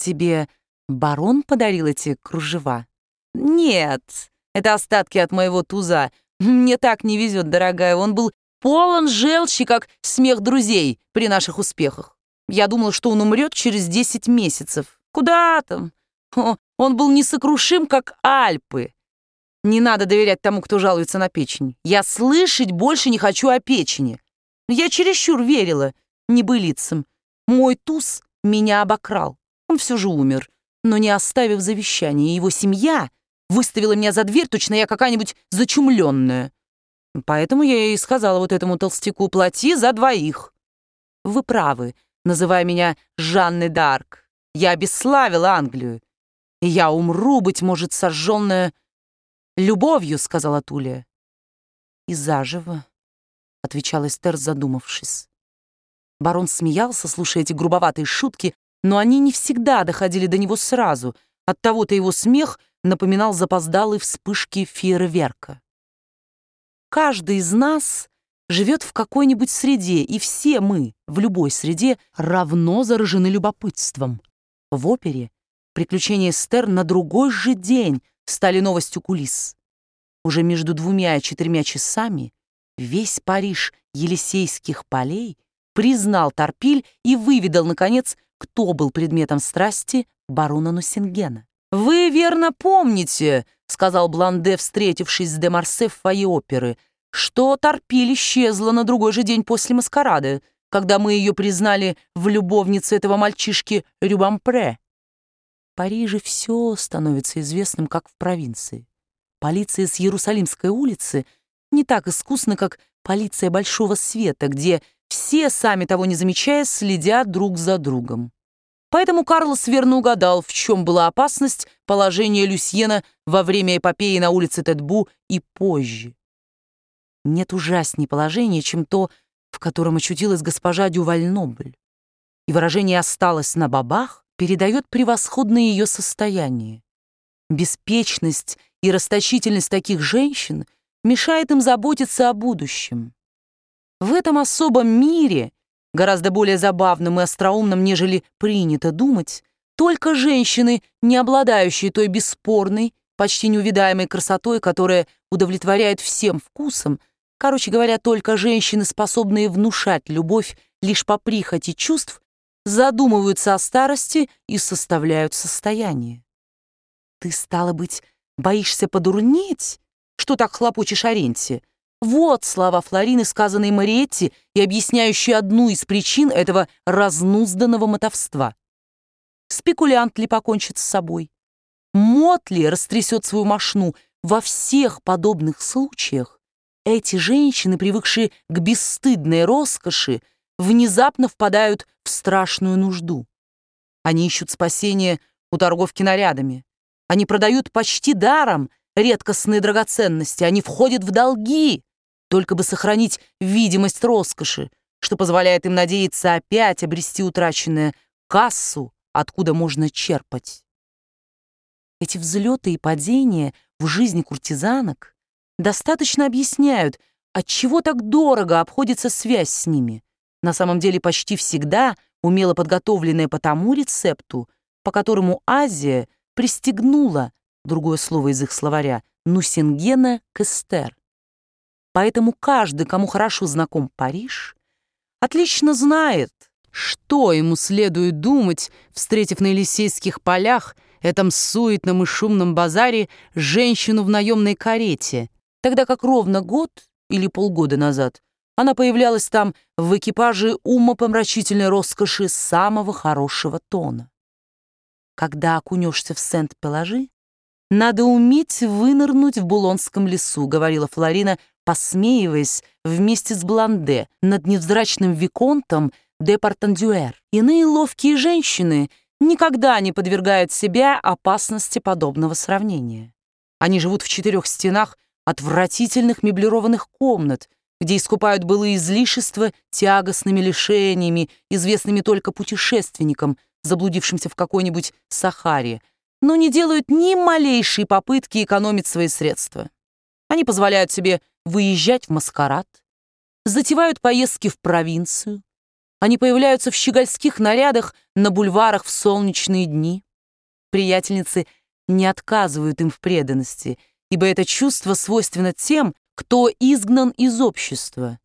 тебе барон подарил эти кружева?» «Нет, это остатки от моего туза. Мне так не везет, дорогая. Он был полон желчи, как смех друзей при наших успехах. Я думала, что он умрет через 10 месяцев. Куда там? Он был несокрушим, как Альпы. Не надо доверять тому, кто жалуется на печень. Я слышать больше не хочу о печени. Я чересчур верила небылицам. Мой туз меня обокрал. Он все же умер, но не оставив завещания. Его семья выставила меня за дверь, точно я какая-нибудь зачумленная. Поэтому я и сказала вот этому толстяку: плати за двоих. Вы правы, называя меня Жанной д'Арк. Я обесславила Англию. И я умру, быть может, сожженная любовью, сказала Тулия. И заживо, отвечала Эстер, задумавшись. Барон смеялся, слушая эти грубоватые шутки, но они не всегда доходили до него сразу. Оттого-то его смех напоминал запоздалые вспышки фейерверка. Каждый из нас живет в какой-нибудь среде, и все мы в любой среде равно заражены любопытством. В опере приключения Эстер на другой же день стали новостью кулис. Уже между 2 и 4 часами весь Париж Елисейских полей признал Торпиль и выведал, наконец, кто был предметом страсти барона Нусингена. «Вы верно помните, — сказал Бланде, встретившись с де Марсе в фойе оперы, — что Торпиль исчезла на другой же день после маскарада, когда мы ее признали в любовнице этого мальчишки Рюбампре. В Париже все становится известным, как в провинции. Полиция с Иерусалимской улицы не так искусна, как полиция Большого Света, где все, сами того не замечая, следят друг за другом. Поэтому Карлос верно угадал, в чем была опасность положения Люсьена во время эпопеи на улице Тетбу и позже. Нет ужасней положения, чем то, в котором очутилась госпожа Дювальнобль. И выражение «осталось на бабах» передает превосходное ее состояние. Беспечность и расточительность таких женщин мешает им заботиться о будущем. В этом особом мире, гораздо более забавном и остроумном, нежели принято думать, только женщины, не обладающие той бесспорной, почти неувидаемой красотой, которая удовлетворяет всем вкусам, короче говоря, только женщины, способные внушать любовь лишь по прихоти чувств, задумываются о старости и составляют состояние. Ты, стало быть, боишься подурнеть? Что так хлопочешь о ренте? Вот слова Флорины, сказанные Мариетти и объясняющие одну из причин этого разнузданного мотовства. Спекулянт ли покончит с собой? Мот ли растрясет свою мошну? Во всех подобных случаях эти женщины, привыкшие к бесстыдной роскоши, внезапно впадают в страшную нужду. Они ищут спасения у торговки нарядами. Они продают почти даром редкостные драгоценности. Они входят в долги, только бы сохранить видимость роскоши, что позволяет им надеяться опять обрести утраченную кассу, откуда можно черпать. Эти взлеты и падения в жизни куртизанок достаточно объясняют, отчего так дорого обходится связь с ними. На самом деле почти всегда умело подготовленная по тому рецепту, по которому Азия пристегнула, другое слово из их словаря, Нусингена к Эстер. Поэтому каждый, кому хорошо знаком Париж, отлично знает, что ему следует думать, встретив на Елисейских полях, этом суетном и шумном базаре, женщину в наемной карете, тогда как ровно год или полгода назад она появлялась там в экипаже умопомрачительной роскоши самого хорошего тона. Когда окунешься в Сент-Пелажи, надо уметь вынырнуть в Булонском лесу, говорила Флорина, посмеиваясь вместе с Бланде над невзрачным виконтом де Партандюэр. Иные ловкие женщины никогда не подвергают себя опасности подобного сравнения. Они живут в 4 стенах отвратительных меблированных комнат, где искупают былые излишества тягостными лишениями, известными только путешественникам, заблудившимся в какой-нибудь Сахаре, но не делают ни малейшей попытки экономить свои средства. Они позволяют себе выезжать в маскарад, затевают поездки в провинцию, Они появляются в щегольских нарядах на бульварах в солнечные дни. Приятельницы не отказывают им в преданности, ибо это чувство свойственно тем, кто изгнан из общества.